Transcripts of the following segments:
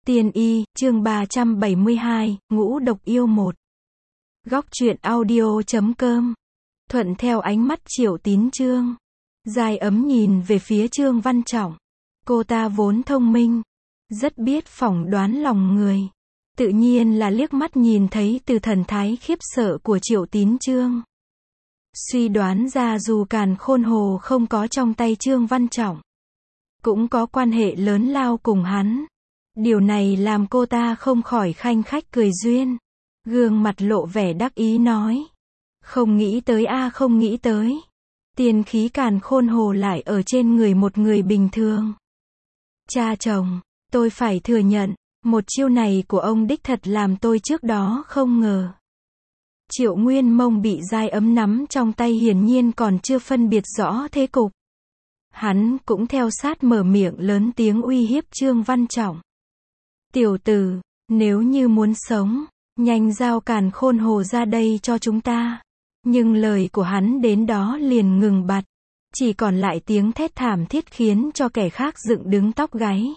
Tiên y, chương 372, ngũ độc yêu 1. Góc truyện audio.com. Thuận theo ánh mắt Triệu Tín Chương. Giai Ấm nhìn về phía Trương Văn Trọng. Cô ta vốn thông minh, rất biết phỏng đoán lòng người. Tự nhiên là liếc mắt nhìn thấy từ thần thái khiếp sợ của Triệu Tín Chương. Suy đoán ra dù càn khôn hồ không có trong tay Trương Văn Trọng, cũng có quan hệ lớn lao cùng hắn. Điều này làm cô ta không khỏi khanh khách cười duyên. Gương mặt lộ vẻ đắc ý nói. Không nghĩ tới không nghĩ tới. Tiên khí càn khôn hồ lại ở trên người một người bình thường. Cha chồng, tôi phải thừa nhận, một chiêu này của ông đích thật làm tôi trước đó không ngờ. Triệu Nguyên Mông bị Giai Ấm nắm trong tay hiển nhiên còn chưa phân biệt rõ thế cục. Hắn cũng theo sát mở miệng lớn tiếng uy hiếp Trương Văn Trọng. Tiểu tử, nếu như muốn sống, nhanh giao càn khôn hồ ra đây cho chúng ta. Nhưng lời của hắn đến đó liền ngừng bặt. Chỉ còn lại tiếng thét thảm thiết khiến cho kẻ khác dựng đứng tóc gáy.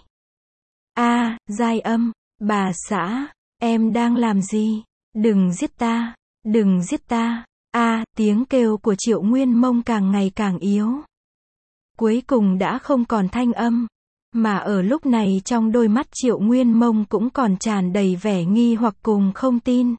Giai Âm, bà xã, em đang làm gì? Đừng giết ta, đừng giết ta. Tiếng kêu của Triệu Nguyên Mông càng ngày càng yếu. Cuối cùng đã không còn thanh âm. Mà ở lúc này trong đôi mắt Triệu Nguyên Mông cũng còn tràn đầy vẻ nghi hoặc cùng không tin.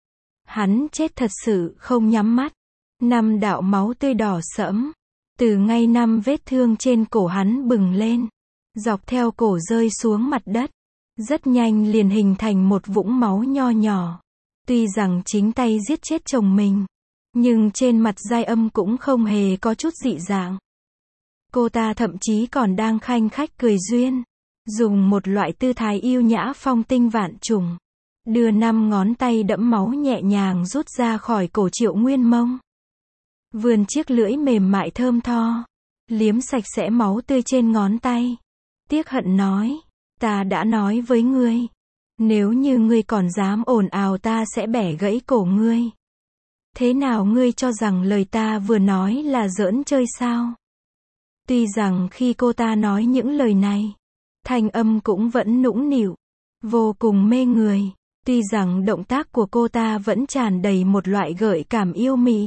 Hắn chết thật sự không nhắm mắt. 5 đạo máu tươi đỏ sẫm. Từ ngay 5 vết thương trên cổ hắn bừng lên. Dọc theo cổ rơi xuống mặt đất. Rất nhanh liền hình thành một vũng máu nho nhỏ. Tuy rằng chính tay giết chết chồng mình. Nhưng trên mặt Giai Âm cũng không hề có chút dị dạng. Cô ta thậm chí còn đang khanh khách cười duyên. Dùng một loại tư thái yêu nhã phong tinh vạn trùng. Đưa 5 ngón tay đẫm máu nhẹ nhàng rút ra khỏi cổ Triệu Nguyên Mông. Vươn chiếc lưỡi mềm mại thơm tho. Liếm sạch sẽ máu tươi trên ngón tay. Tiếc hận nói. Ta đã nói với ngươi. Nếu như ngươi còn dám ồn ào ta sẽ bẻ gãy cổ ngươi. Thế nào ngươi cho rằng lời ta vừa nói là giỡn chơi sao? Tuy rằng khi cô ta nói những lời này, thanh âm cũng vẫn nũng nịu, vô cùng mê người. Tuy rằng động tác của cô ta vẫn tràn đầy một loại gợi cảm yêu mị.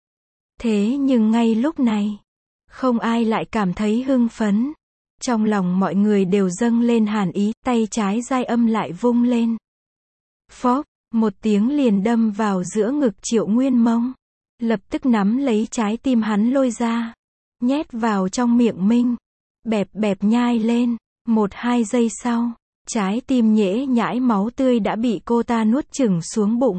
Thế nhưng ngay lúc này, không ai lại cảm thấy hưng phấn. Trong lòng mọi người đều dâng lên hàn ý, tay trái Giai Âm lại vung lên. Phốc, một tiếng liền đâm vào giữa ngực Triệu Nguyên Mông. Lập tức nắm lấy trái tim hắn lôi ra. Nhét vào trong miệng mình. Bẹp bẹp nhai lên. 1-2 giây sau, trái tim nhễ nhãi máu tươi đã bị cô ta nuốt chửng xuống bụng.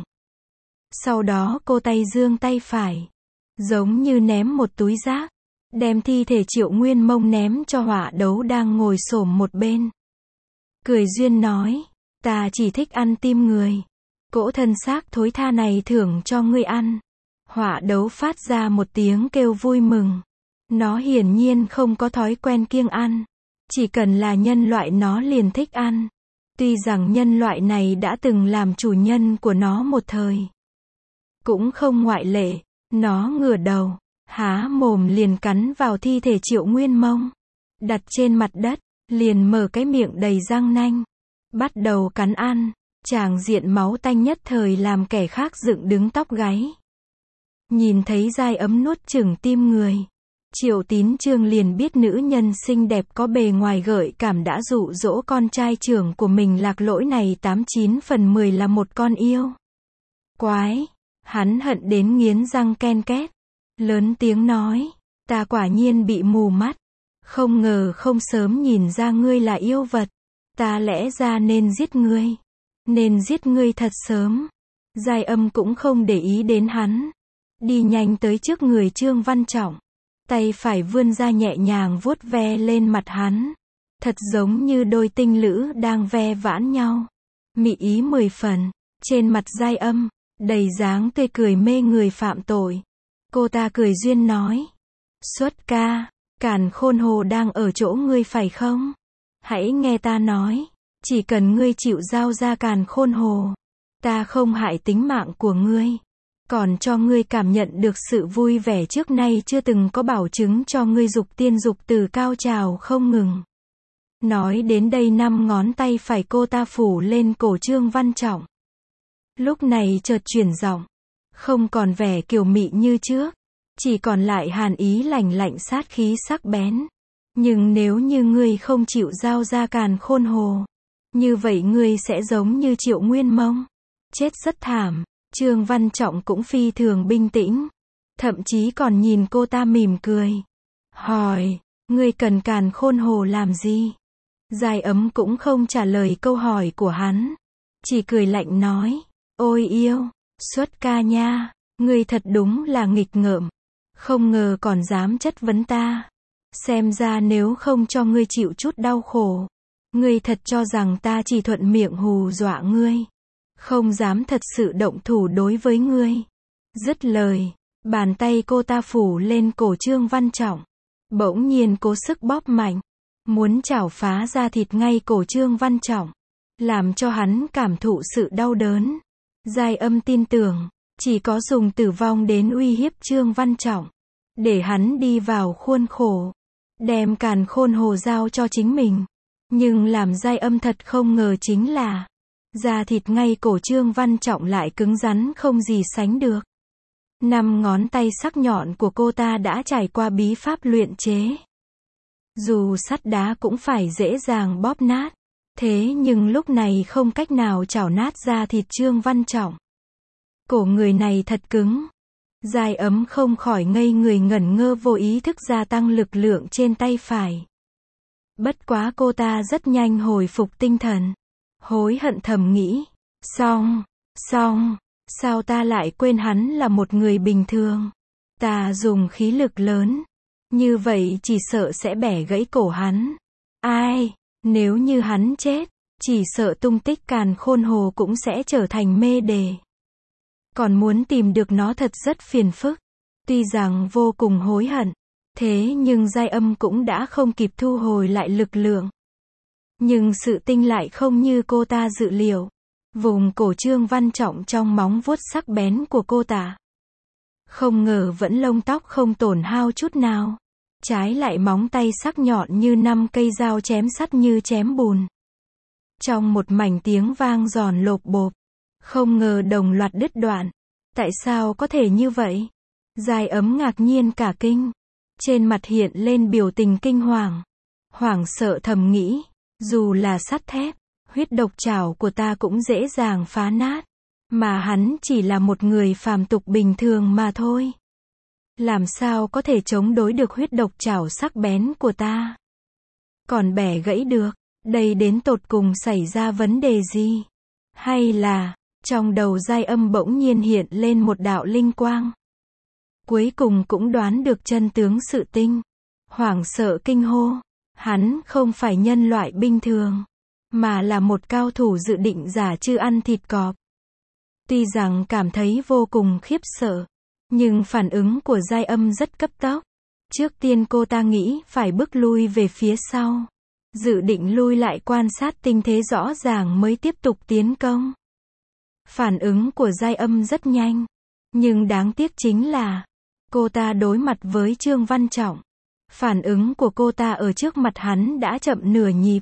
Sau đó cô tay giương tay phải. Giống như ném một túi rác. Đem thi thể Triệu Nguyên Mông ném cho Hỏa Đấu đang ngồi xổm một bên. Cười duyên nói. Ta chỉ thích ăn tim người. Cỗ thân xác thối tha này thưởng cho ngươi ăn. Hỏa Đấu phát ra một tiếng kêu vui mừng. Nó hiển nhiên không có thói quen kiêng ăn. Chỉ cần là nhân loại nó liền thích ăn. Tuy rằng nhân loại này đã từng làm chủ nhân của nó một thời. Cũng không ngoại lệ. Nó ngửa đầu, há mồm liền cắn vào thi thể Triệu Nguyên Mông. Đặt trên mặt đất, liền mở cái miệng đầy răng nanh. Bắt đầu cắn ăn. Tràng diện máu tanh nhất thời làm kẻ khác dựng đứng tóc gáy. Nhìn thấy Giai Ấm nuốt chửng tim người. Triệu Tín Chương liền biết nữ nhân xinh đẹp có bề ngoài gợi cảm đã dụ dỗ con trai trưởng của mình lạc lỗi này 89 phần 10 là một con yêu. Quái! Hắn hận đến nghiến răng ken két. Lớn tiếng nói. Ta quả nhiên bị mù mắt. Không ngờ không sớm nhìn ra ngươi là yêu vật. Ta lẽ ra nên giết ngươi. Nên giết ngươi thật sớm. Giai Âm cũng không để ý đến hắn. Đi nhanh tới trước người Trương Văn Trọng. Tay phải vươn ra nhẹ nhàng vuốt ve lên mặt hắn. Thật giống như đôi tinh lữ đang ve vãn nhau. Mị ý 10 phần. Trên mặt Giai Âm, đầy dáng tươi cười mê người phạm tội. Cô ta cười duyên nói. Xuất ca, càn khôn hồ đang ở chỗ ngươi phải không? Hãy nghe ta nói. Chỉ cần ngươi chịu giao ra càn khôn hồ. Ta không hại tính mạng của ngươi. Còn cho ngươi cảm nhận được sự vui vẻ trước nay chưa từng có bảo chứng cho ngươi dục tiên dục tử cao trào không ngừng. Nói đến đây 5 ngón tay phải cô ta phủ lên cổ Trương Văn Trọng. Lúc này chợt chuyển giọng. Không còn vẻ kiều mị như trước. Chỉ còn lại hàn ý lạnh lạnh sát khí sắc bén. Nhưng nếu như ngươi không chịu giao ra Càn Khôn Hồ, như vậy ngươi sẽ giống như Triệu Nguyên Mông. Chết rất thảm. Trương Văn Trọng cũng phi thường bình tĩnh. Thậm chí còn nhìn cô ta mỉm cười. Hỏi, ngươi cần Càn Khôn Hồ làm gì? Giai Ấm cũng không trả lời câu hỏi của hắn. Chỉ cười lạnh nói, ôi yêu, xuất ca nha, ngươi thật đúng là nghịch ngợm. Không ngờ còn dám chất vấn ta. Xem ra nếu không cho ngươi chịu chút đau khổ, ngươi thật cho rằng ta chỉ thuận miệng hù dọa ngươi. Không dám thật sự động thủ đối với ngươi. Dứt lời, bàn tay cô ta phủ lên cổ Trương Văn Trọng. Bỗng nhiên cố sức bóp mạnh. Muốn chảo phá ra thịt ngay cổ Trương Văn Trọng. Làm cho hắn cảm thụ sự đau đớn. Giai Âm tin tưởng, chỉ có dùng tử vong đến uy hiếp Trương Văn Trọng. Để hắn đi vào khuôn khổ. Đem Càn Khôn Hồ giao cho chính mình. Nhưng làm Giai Âm thật không ngờ chính là da thịt ngay cổ Trương Văn Trọng lại cứng rắn không gì sánh được. 5 ngón tay sắc nhọn của cô ta đã trải qua bí pháp luyện chế. Dù sắt đá cũng phải dễ dàng bóp nát. Thế nhưng lúc này không cách nào chảo nát da thịt Trương Văn Trọng. Cổ người này thật cứng. Giai Ấm không khỏi ngây người ngẩn ngơ, vô ý thức gia tăng lực lượng trên tay phải. Bất quá cô ta rất nhanh hồi phục tinh thần. Hối hận thầm nghĩ. Xong, sao ta lại quên hắn là một người bình thường. Ta dùng khí lực lớn. Như vậy chỉ sợ sẽ bẻ gãy cổ hắn. Ai, nếu như hắn chết, chỉ sợ tung tích Càn Khôn Hồ cũng sẽ trở thành mê đề. Còn muốn tìm được nó thật rất phiền phức. Tuy rằng vô cùng hối hận, thế nhưng Giai Âm cũng đã không kịp thu hồi lại lực lượng. Nhưng sự tinh lại không như cô ta dự liệu. Vùng cổ Trương Văn Trọng trong móng vuốt sắc bén của cô ta. Không ngờ vẫn lông tóc không tổn hao chút nào. Trái lại móng tay sắc nhọn như 5 cây dao chém sắt như chém bùn. Trong một mảnh tiếng vang giòn lộp bộp. Không ngờ đồng loạt đứt đoạn. Tại sao có thể như vậy? Giai Ấm ngạc nhiên cả kinh. Trên mặt hiện lên biểu tình kinh hoàng. Hoảng sợ thầm nghĩ. Dù là sắt thép, huyết độc trảo của ta cũng dễ dàng phá nát. Mà hắn chỉ là một người phàm tục bình thường mà thôi. Làm sao có thể chống đối được huyết độc trảo sắc bén của ta? Còn bẻ gãy được, đây đến tột cùng xảy ra vấn đề gì? Hay là, trong đầu Giai Âm bỗng nhiên hiện lên một đạo linh quang. Cuối cùng cũng đoán được chân tướng sự tình. Hoảng sợ kinh hô. Hắn không phải nhân loại bình thường, mà là một cao thủ dự định giả chư ăn thịt cọp. Tuy rằng cảm thấy vô cùng khiếp sợ, nhưng phản ứng của Giai Âm rất cấp tốc. Trước tiên cô ta nghĩ phải bước lui về phía sau. Dự định lui lại quan sát tình thế rõ ràng mới tiếp tục tiến công. Phản ứng của Giai Âm rất nhanh. Nhưng đáng tiếc chính là, cô ta đối mặt với Trương Văn Trọng. Phản ứng của cô ta ở trước mặt hắn đã chậm nửa nhịp.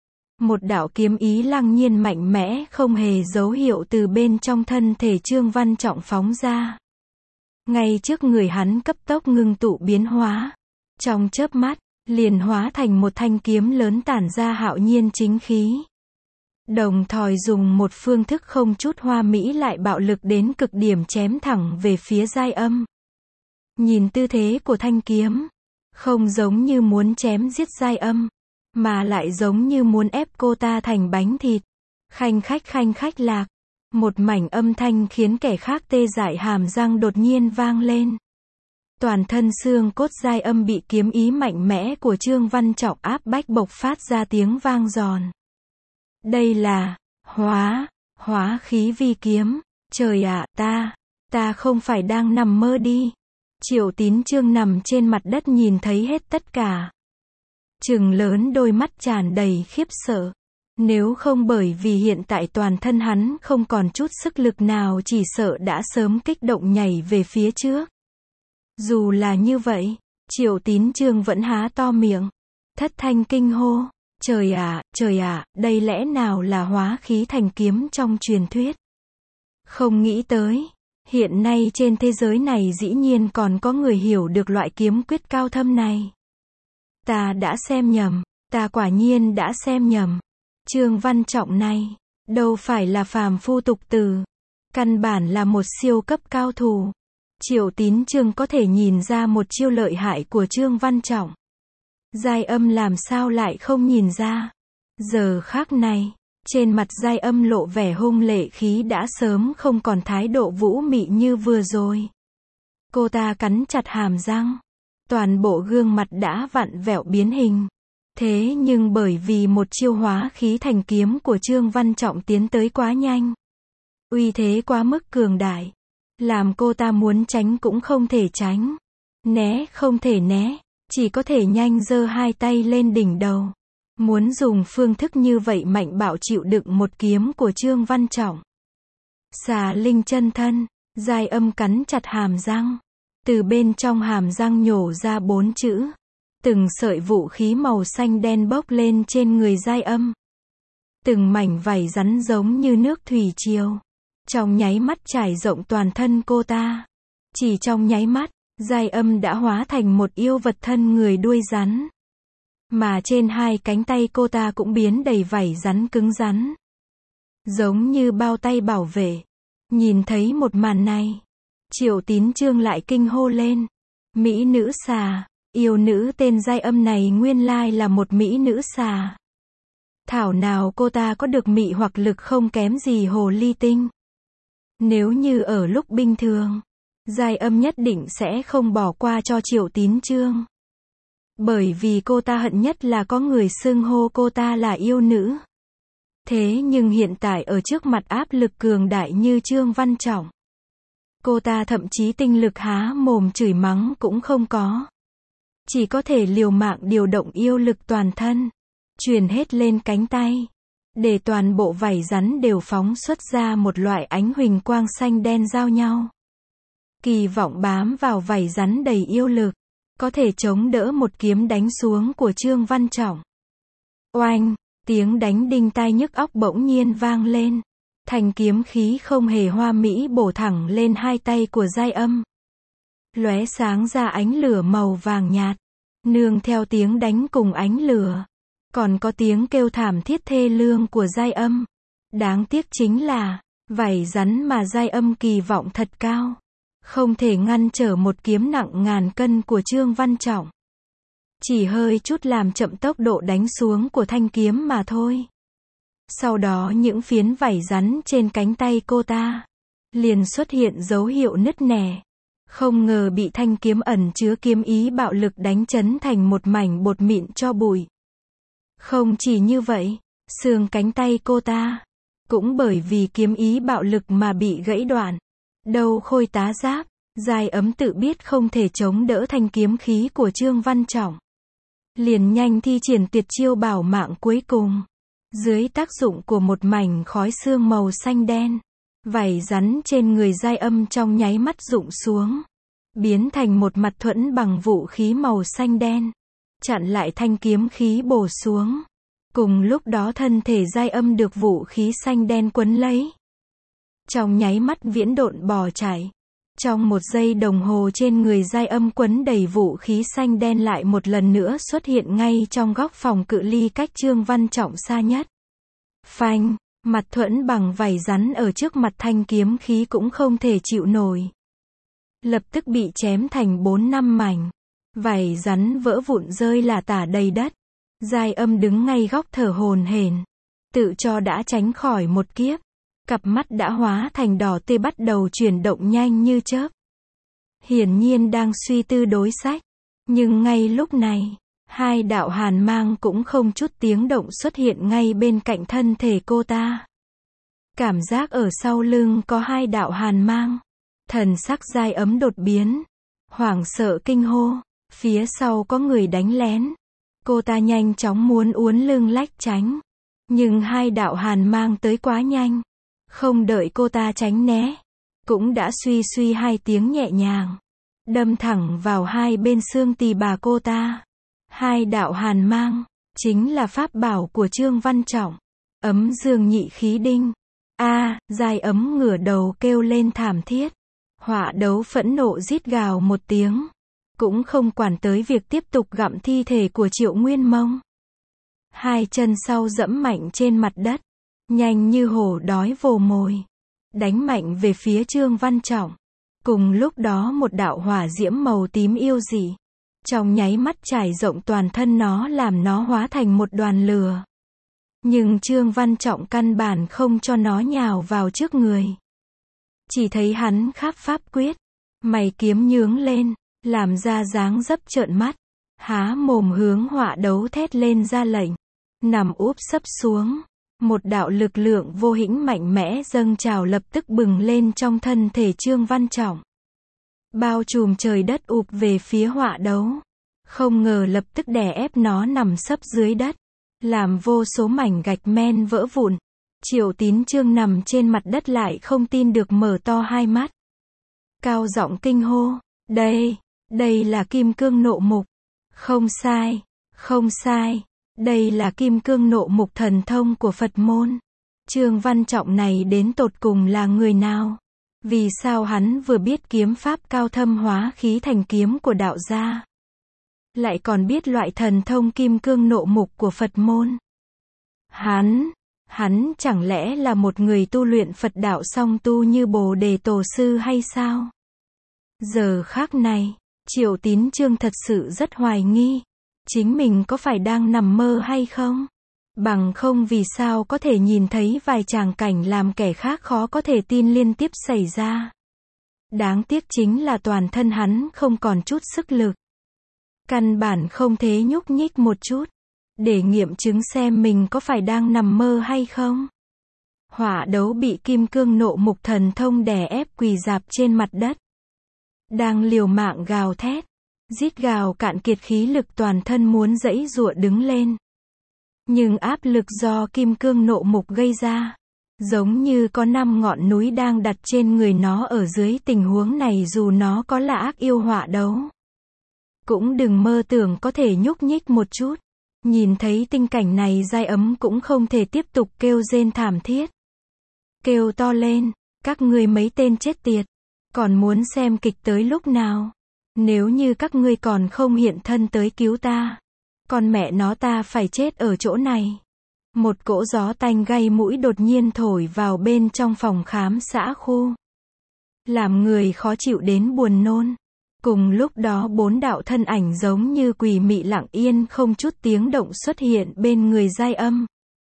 Một đạo kiếm ý lăng nhiên mạnh mẽ không hề dấu hiệu từ bên trong thân thể Trương Văn Trọng phóng ra. Ngay trước người hắn cấp tốc ngưng tụ biến hóa. Trong chớp mắt, liền hóa thành một thanh kiếm lớn tản ra hạo nhiên chính khí. Đồng thời dùng một phương thức không chút hoa mỹ lại bạo lực đến cực điểm chém thẳng về phía Giai Âm. Nhìn tư thế của thanh kiếm, không giống như muốn chém giết Giai Âm, mà lại giống như muốn ép cô ta thành bánh thịt. Khanh khách lạc. Một mảnh âm thanh khiến kẻ khác tê dại hàm răng đột nhiên vang lên. Toàn thân xương cốt Giai Âm bị kiếm ý mạnh mẽ của Trương Văn Trọng áp bách bộc phát ra tiếng vang giòn. Đây là hóa khí vi kiếm. Trời ạ, ta không phải đang nằm mơ đi. Triệu Tín Chương nằm trên mặt đất nhìn thấy hết tất cả. Trừng lớn đôi mắt tràn đầy khiếp sợ. Nếu không bởi vì hiện tại toàn thân hắn không còn chút sức lực nào, chỉ sợ đã sớm kích động nhảy về phía trước. Dù là như vậy, Triệu Tín Chương vẫn há to miệng, thất thanh kinh hô. Trời ạ, đây lẽ nào là hóa khí thành kiếm trong truyền thuyết? Không nghĩ tới, hiện nay trên thế giới này dĩ nhiên còn có người hiểu được loại kiếm quyết cao thâm này. Ta đã xem nhầm, ta quả nhiên đã xem nhầm. Trương Văn Trọng này, đâu phải là phàm phu tục tử, căn bản là một siêu cấp cao thủ. Triệu Tín Chương có thể nhìn ra một chiêu lợi hại của Trương Văn Trọng. Giai Âm làm sao lại không nhìn ra? Giờ khắc này, trên mặt Giai Âm lộ vẻ hung lệ khí đã sớm không còn thái độ vũ mị như vừa rồi. Cô ta cắn chặt hàm răng, toàn bộ gương mặt đã vặn vẹo biến hình. Thế nhưng bởi vì một chiêu hóa khí thành kiếm của Trương Văn Trọng tiến tới quá nhanh, uy thế quá mức cường đại, làm cô ta muốn tránh cũng không thể tránh, né không thể né, chỉ có thể nhanh giơ hai tay lên đỉnh đầu. Muốn dùng phương thức như vậy mạnh bạo chịu đựng một kiếm của Trương Văn Trọng. Xà linh chân thân, Giai Âm cắn chặt hàm răng. Từ bên trong hàm răng nhổ ra 4 chữ. Từng sợi vũ khí màu xanh đen bốc lên trên người Giai Âm. Từng mảnh vảy rắn giống như nước thủy triều. Trong nháy mắt trải rộng toàn thân cô ta. Chỉ trong nháy mắt, Giai Âm đã hóa thành một yêu vật thân người đuôi rắn. Mà trên hai cánh tay cô ta cũng biến đầy vảy rắn cứng rắn. Giống như bao tay bảo vệ. Nhìn thấy một màn này, Triệu Tín Chương lại kinh hô lên. Mỹ nữ xà, yêu nữ tên Giai Âm này nguyên lai là một mỹ nữ xà. Thảo nào cô ta có được mị hoặc lực không kém gì hồ ly tinh. Nếu như ở lúc bình thường, Giai Âm nhất định sẽ không bỏ qua cho Triệu Tín Chương. Bởi vì cô ta hận nhất là có người xưng hô cô ta là yêu nữ. Thế nhưng hiện tại ở trước mặt áp lực cường đại như Trương Văn Trọng, cô ta thậm chí tinh lực há mồm chửi mắng cũng không có. Chỉ có thể liều mạng điều động yêu lực toàn thân, truyền hết lên cánh tay, để toàn bộ vảy rắn đều phóng xuất ra một loại ánh huỳnh quang xanh đen giao nhau. Kỳ vọng bám vào vảy rắn đầy yêu lực, có thể chống đỡ một kiếm đánh xuống của Trương Văn Trọng. Oanh, tiếng đánh đinh tai nhức óc bỗng nhiên vang lên. Thanh kiếm khí không hề hoa mỹ bổ thẳng lên hai tay của Giai Âm. Lóe sáng ra ánh lửa màu vàng nhạt. Nương theo tiếng đánh cùng ánh lửa, còn có tiếng kêu thảm thiết thê lương của Giai Âm. Đáng tiếc chính là, vảy rắn mà Giai Âm kỳ vọng thật cao, không thể ngăn trở một kiếm nặng ngàn cân của Trương Văn Trọng. Chỉ hơi chút làm chậm tốc độ đánh xuống của thanh kiếm mà thôi. Sau đó những phiến vảy rắn trên cánh tay cô ta liền xuất hiện dấu hiệu nứt nẻ. Không ngờ bị thanh kiếm ẩn chứa kiếm ý bạo lực đánh chấn thành một mảnh bột mịn cho bụi. Không chỉ như vậy, xương cánh tay cô ta cũng bởi vì kiếm ý bạo lực mà bị gãy đoạn. Đầu khôi tá giáp, Giai Âm tự biết không thể chống đỡ thanh kiếm khí của Trương Văn Trọng, liền nhanh thi triển tuyệt chiêu bảo mạng cuối cùng. Dưới tác dụng của một mảnh khói xương màu xanh đen, vảy rắn trên người Giai Âm trong nháy mắt rụng xuống, biến thành một mặt thuẫn bằng vũ khí màu xanh đen, chặn lại thanh kiếm khí bổ xuống. Cùng lúc đó thân thể Giai Âm được vũ khí xanh đen quấn lấy, trong nháy mắt viễn độn bỏ chạy. Trong một giây đồng hồ trên người Giai Âm quấn đầy vũ khí xanh đen lại một lần nữa xuất hiện ngay trong góc phòng cự ly cách Trương Văn Trọng xa nhất. Phanh, mặt thuẫn bằng vảy rắn ở trước mặt thanh kiếm khí cũng không thể chịu nổi. Lập tức bị chém thành 4-5 mảnh. Vảy rắn vỡ vụn rơi lả tả đầy đất. Giai Âm đứng ngay góc thở hổn hển, tự cho đã tránh khỏi một kiếp. Cặp mắt đã hóa thành đỏ tê bắt đầu chuyển động nhanh như chớp. Hiển nhiên đang suy tư đối sách. Nhưng ngay lúc này, hai đạo hàn mang cũng không chút tiếng động xuất hiện ngay bên cạnh thân thể cô ta. Cảm giác ở sau lưng có hai đạo hàn mang. Thần sắc Giai Âm đột biến. Hoảng sợ kinh hô. Phía sau có người đánh lén. Cô ta nhanh chóng muốn uốn lưng lách tránh. Nhưng hai đạo hàn mang tới quá nhanh. Không đợi cô ta tránh né, cũng đã suy suy hai tiếng nhẹ nhàng, đâm thẳng vào hai bên xương tỳ bà cô ta. Hai đạo hàn mang, chính là pháp bảo của Trương Văn Trọng. Ấm dương nhị khí đinh. Giai Ấm ngửa đầu kêu lên thảm thiết. Họa Đấu phẫn nộ rít gào một tiếng. Cũng không quản tới việc tiếp tục gặm thi thể của Triệu Nguyên Mông. Hai chân sau dẫm mạnh trên mặt đất. Nhanh như hổ đói vồ mồi. Đánh mạnh về phía Trương Văn Trọng. Cùng lúc đó một đạo hỏa diễm màu tím yêu dị. Trong nháy mắt trải rộng toàn thân nó làm nó hóa thành một đoàn lửa. Nhưng Trương Văn Trọng căn bản không cho nó nhào vào trước người. Chỉ thấy hắn kháp pháp quyết. Mày kiếm nhướng lên. Làm ra dáng dấp trợn mắt. Há mồm hướng Họa Đấu thét lên ra lệnh. Nằm úp sấp xuống. Một đạo lực lượng vô hĩnh mạnh mẽ dâng trào lập tức bừng lên trong thân thể Trương Văn Trọng. Bao trùm trời đất ụp về phía Họa Đấu. Không ngờ lập tức đè ép nó nằm sấp dưới đất. Làm vô số mảnh gạch men vỡ vụn. Triệu Tín Chương nằm trên mặt đất lại không tin được mở to hai mắt. Cao giọng kinh hô. Đây là Kim Cương Nộ Mục. Không sai. Đây là Kim Cương Nộ Mục thần thông của Phật môn. Trương Văn Trọng này đến tột cùng là người nào? Vì sao hắn vừa biết kiếm pháp cao thâm hóa khí thành kiếm của đạo gia, lại còn biết loại thần thông Kim Cương Nộ Mục của Phật môn? Hắn chẳng lẽ là một người tu luyện Phật đạo song tu như Bồ Đề Tổ Sư hay sao? Giờ khắc này, Triệu Tín Chương thật sự rất hoài nghi. Chính mình có phải đang nằm mơ hay không? Bằng không vì sao có thể nhìn thấy vài tràng cảnh làm kẻ khác khó có thể tin liên tiếp xảy ra. Đáng tiếc chính là toàn thân hắn không còn chút sức lực. Căn bản không thể nhúc nhích một chút. Để nghiệm chứng xem mình có phải đang nằm mơ hay không. Họa Đấu bị Kim Cương Nộ Mục thần thông đè ép quỳ rạp trên mặt đất. Đang liều mạng gào thét. Rít gào cạn kiệt khí lực toàn thân muốn giãy giụa đứng lên. Nhưng áp lực do Kim Cương Nộ Mục gây ra, giống như có 5 ngọn núi đang đặt trên người nó. Ở dưới tình huống này dù nó có là ác yêu Họa Đấu, cũng đừng mơ tưởng có thể nhúc nhích một chút. Nhìn thấy tình cảnh này Giai Ấm cũng không thể tiếp tục kêu rên thảm thiết. Kêu to lên, các ngươi mấy tên chết tiệt, còn muốn xem kịch tới lúc nào? Nếu như các ngươi còn không hiện thân tới cứu ta, con mẹ nó ta phải chết ở chỗ này. Một cỗ gió tanh gây mũi đột nhiên thổi vào bên trong phòng khám xã khu, làm người khó chịu đến buồn nôn. Cùng lúc đó 4 đạo thân ảnh giống như quỷ mị lặng yên không chút tiếng động xuất hiện bên người Giai Âm.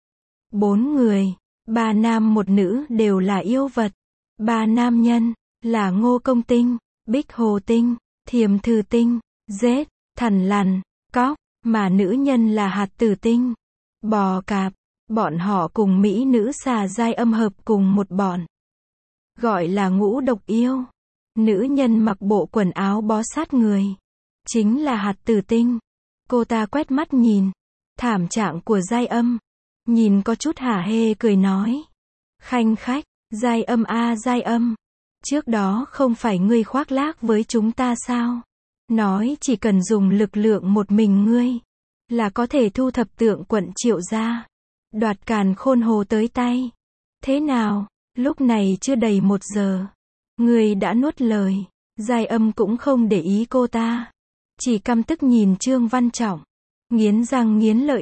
4 người, 3 nam 1 nữ đều là yêu vật. 3 nam nhân là Ngô Công Tinh, Bích Hồ Tinh, Thiềm Thư Tinh, Dết, Thằn Lằn, Cóc, mà nữ nhân là Hạt Tử Tinh, Bò Cạp. Bọn họ cùng mỹ nữ xà Giai Âm hợp cùng một bọn, gọi là Ngũ Độc Yêu. Nữ nhân mặc bộ quần áo bó sát người, chính là Hạt Tử Tinh. Cô ta quét mắt nhìn thảm trạng của Giai Âm, nhìn có chút hả hê cười nói: khanh khách, Giai Âm a Giai Âm, trước đó không phải ngươi khoác lác với chúng ta sao? Nói chỉ cần dùng lực lượng một mình ngươi là có thể thu thập Tượng Quận Triệu gia, đoạt Càn Khôn Hồ tới tay. Thế nào, lúc này chưa đầy 1 giờ, ngươi đã nuốt lời. Giai Âm cũng không để ý cô ta, chỉ căm tức nhìn Trương Văn Trọng, nghiến răng nghiến lợi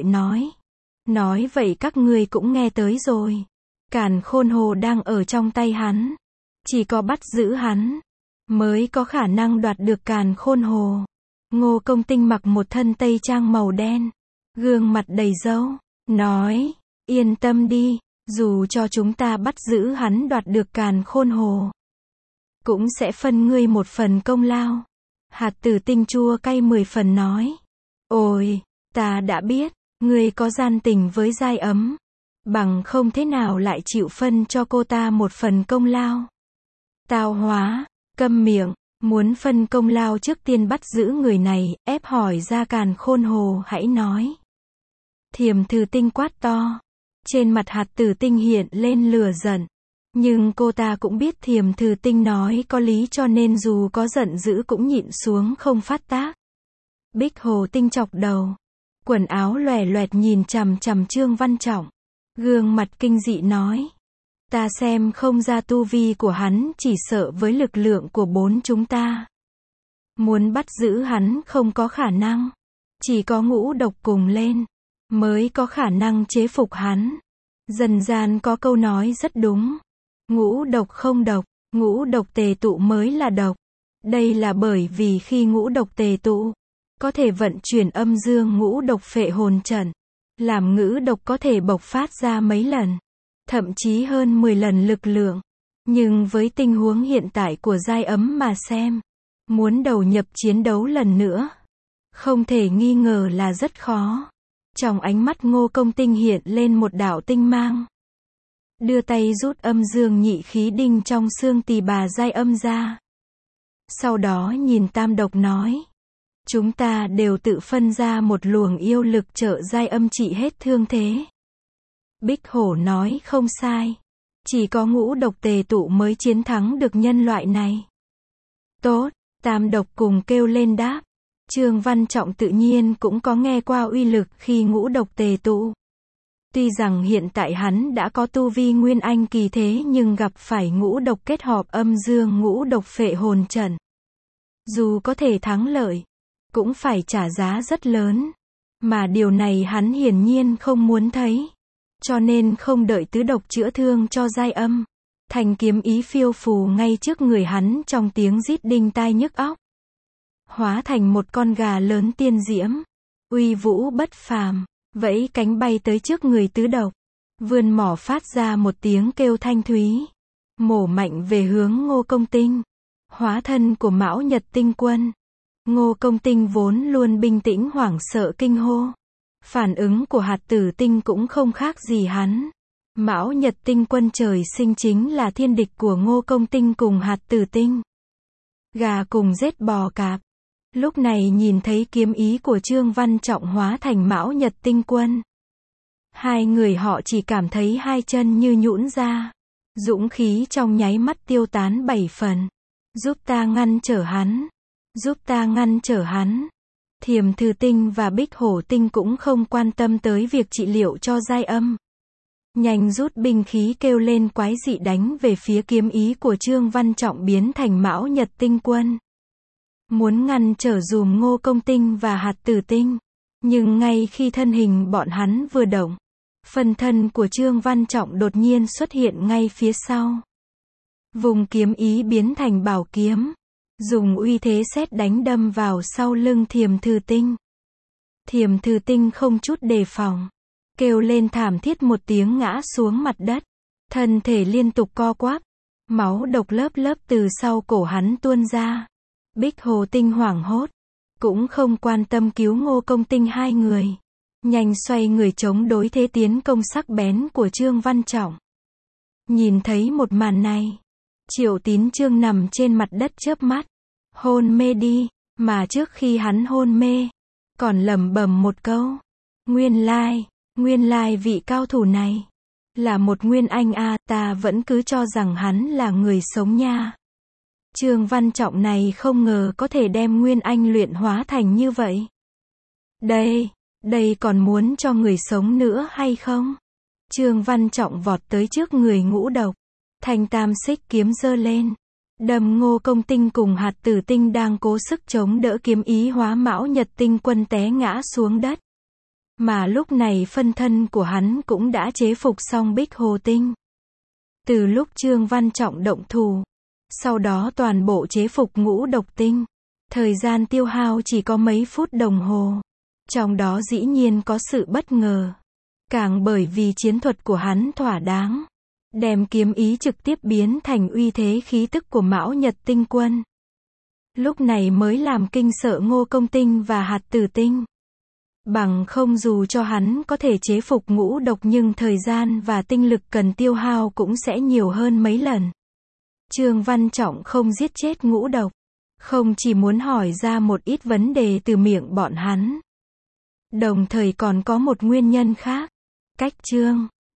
nói vậy các ngươi cũng nghe tới rồi. Càn Khôn Hồ đang ở trong tay hắn, chỉ có bắt giữ hắn mới có khả năng đoạt được Càn Khôn Hồ. Ngô Công Tinh mặc một thân tây trang màu đen, gương mặt đầy râu, nói: yên tâm đi, dù cho chúng ta bắt giữ hắn đoạt được Càn Khôn Hồ, cũng sẽ phân ngươi 1 phần công lao. Hạt Tử Tinh chua cay 10 phần nói: ôi, ta đã biết, ngươi có gian tình với Giai Ấm, bằng không thế nào lại chịu phân cho cô ta 1 phần công lao. Tao hóa, câm miệng, muốn phân công lao trước tiên bắt giữ người này, ép hỏi ra Càn Khôn Hồ hãy nói. Thiềm Thư Tinh quát to. Trên mặt Hạt Tử Tinh hiện lên lửa giận, nhưng cô ta cũng biết Thiềm Thư Tinh nói có lý cho nên dù có giận dữ cũng nhịn xuống không phát tác. Bích Hồ Tinh chọc đầu. quần áo lòe loẹt nhìn chằm chằm Trương Văn Trọng. Gương mặt kinh dị nói. Ta xem không ra tu vi của hắn, chỉ sợ với lực lượng của bốn chúng ta. Muốn bắt giữ hắn không có khả năng. Chỉ có ngũ độc cùng lên, mới có khả năng chế phục hắn. Dân gian có câu nói rất đúng. Ngũ độc không độc, ngũ độc tề tụ mới là độc. Đây là bởi vì khi ngũ độc tề tụ, có thể vận chuyển âm dương ngũ độc phệ hồn trận, làm ngũ độc có thể bộc phát ra mấy lần, thậm chí hơn 10 lần lực lượng. Nhưng với tình huống hiện tại của giai ấm mà xem, muốn đầu nhập chiến đấu lần nữa, không thể nghi ngờ là rất khó. Trong ánh mắt Ngô Công Tinh hiện lên một đạo tinh mang. Đưa tay rút âm dương nhị khí đinh trong xương tỳ bà giai âm ra. Sau đó nhìn Tam Độc nói. Chúng ta đều tự phân ra một luồng yêu lực trợ giai âm trị hết thương thế. Bích Hổ nói không sai. Chỉ có ngũ độc tề tụ mới chiến thắng được nhân loại này. Tốt, Tam Độc cùng kêu lên đáp. Trương Văn Trọng tự nhiên cũng có nghe qua uy lực khi ngũ độc tề tụ. Tuy rằng hiện tại hắn đã có tu vi nguyên anh kỳ thế nhưng gặp phải ngũ độc kết hợp âm dương ngũ độc phệ hồn trận. Dù có thể thắng lợi, cũng phải trả giá rất lớn. Mà điều này hắn hiển nhiên không muốn thấy. Cho nên không đợi tứ độc chữa thương cho giai âm. Thành kiếm ý phiêu phù ngay trước người hắn trong tiếng rít đinh tai nhức óc. Hóa thành một con gà lớn tiên diễm. Uy vũ bất phàm. Vẫy cánh bay tới trước người tứ độc. Vươn mỏ phát ra một tiếng kêu thanh thúy. Mổ mạnh về hướng Ngô Công Tinh. Hóa thân của Mão Nhật Tinh Quân. Ngô Công Tinh vốn luôn bình tĩnh hoảng sợ kinh hô. Phản ứng của hạt tử tinh cũng không khác gì hắn. Mão Nhật Tinh Quân trời sinh chính là thiên địch của Ngô Công Tinh cùng hạt tử tinh. Gà cùng giết bò cạp. Lúc này nhìn thấy kiếm ý của Trương Văn Trọng hóa thành Mão Nhật Tinh Quân. Hai người họ chỉ cảm thấy hai chân như nhũn ra. Dũng khí trong nháy mắt tiêu tán 7 phần. Giúp ta ngăn trở hắn. Giúp ta ngăn trở hắn. Thiềm Thư Tinh và Bích Hổ Tinh cũng không quan tâm tới việc trị liệu cho giai âm. Nhanh rút binh khí kêu lên quái dị đánh về phía kiếm ý của Trương Văn Trọng biến thành Mão Nhật Tinh Quân. Muốn ngăn trở dùm Ngô Công Tinh và hạt tử tinh. Nhưng ngay khi thân hình bọn hắn vừa động, phần thân của Trương Văn Trọng đột nhiên xuất hiện ngay phía sau. Vùng kiếm ý biến thành bảo kiếm. Dùng uy thế sét đánh đâm vào sau lưng Thiềm Thư Tinh. Thiềm Thư Tinh không chút đề phòng. Kêu lên thảm thiết một tiếng ngã xuống mặt đất. Thân thể liên tục co quắp. Máu độc lớp lớp từ sau cổ hắn tuôn ra. Bích Hồ Tinh hoảng hốt. Cũng không quan tâm cứu Ngô Công Tinh hai người. Nhanh xoay người chống đối thế tiến công sắc bén của Trương Văn Trọng. Nhìn thấy một màn này. Triệu Tín Trương nằm trên mặt đất chớp mắt. Hôn mê đi. Mà trước khi hắn hôn mê, còn lẩm bẩm một câu. Nguyên lai vị cao thủ này là một nguyên anh a, ta vẫn cứ cho rằng hắn là người sống nha. Trương Văn Trọng này không ngờ có thể đem nguyên anh luyện hóa thành như vậy. Đây còn muốn cho người sống nữa hay không? Trương Văn Trọng vọt tới trước người ngũ độc. Thanh tam xích kiếm giơ lên. Đâm Ngô Công Tinh cùng hạt tử tinh đang cố sức chống đỡ kiếm ý hóa Mão Nhật Tinh Quân té ngã xuống đất. Mà lúc này phân thân của hắn cũng đã chế phục xong Bích Hồ Tinh. Từ lúc Trương Văn Trọng động thủ, sau đó toàn bộ chế phục ngũ độc tinh. Thời gian tiêu hao chỉ có mấy phút đồng hồ. Trong đó dĩ nhiên có sự bất ngờ. Càng bởi vì chiến thuật của hắn thỏa đáng. Đem kiếm ý trực tiếp biến thành uy thế khí tức của Mão Nhật Tinh Quân. Lúc này mới làm kinh sợ Ngô Công Tinh và hạt tử tinh. Bằng không dù cho hắn có thể chế phục ngũ độc nhưng thời gian và tinh lực cần tiêu hao cũng sẽ nhiều hơn mấy lần. Trương Văn Trọng không giết chết ngũ độc. Không chỉ muốn hỏi ra một ít vấn đề từ miệng bọn hắn. Đồng thời còn có một nguyên nhân khác. Cách Trương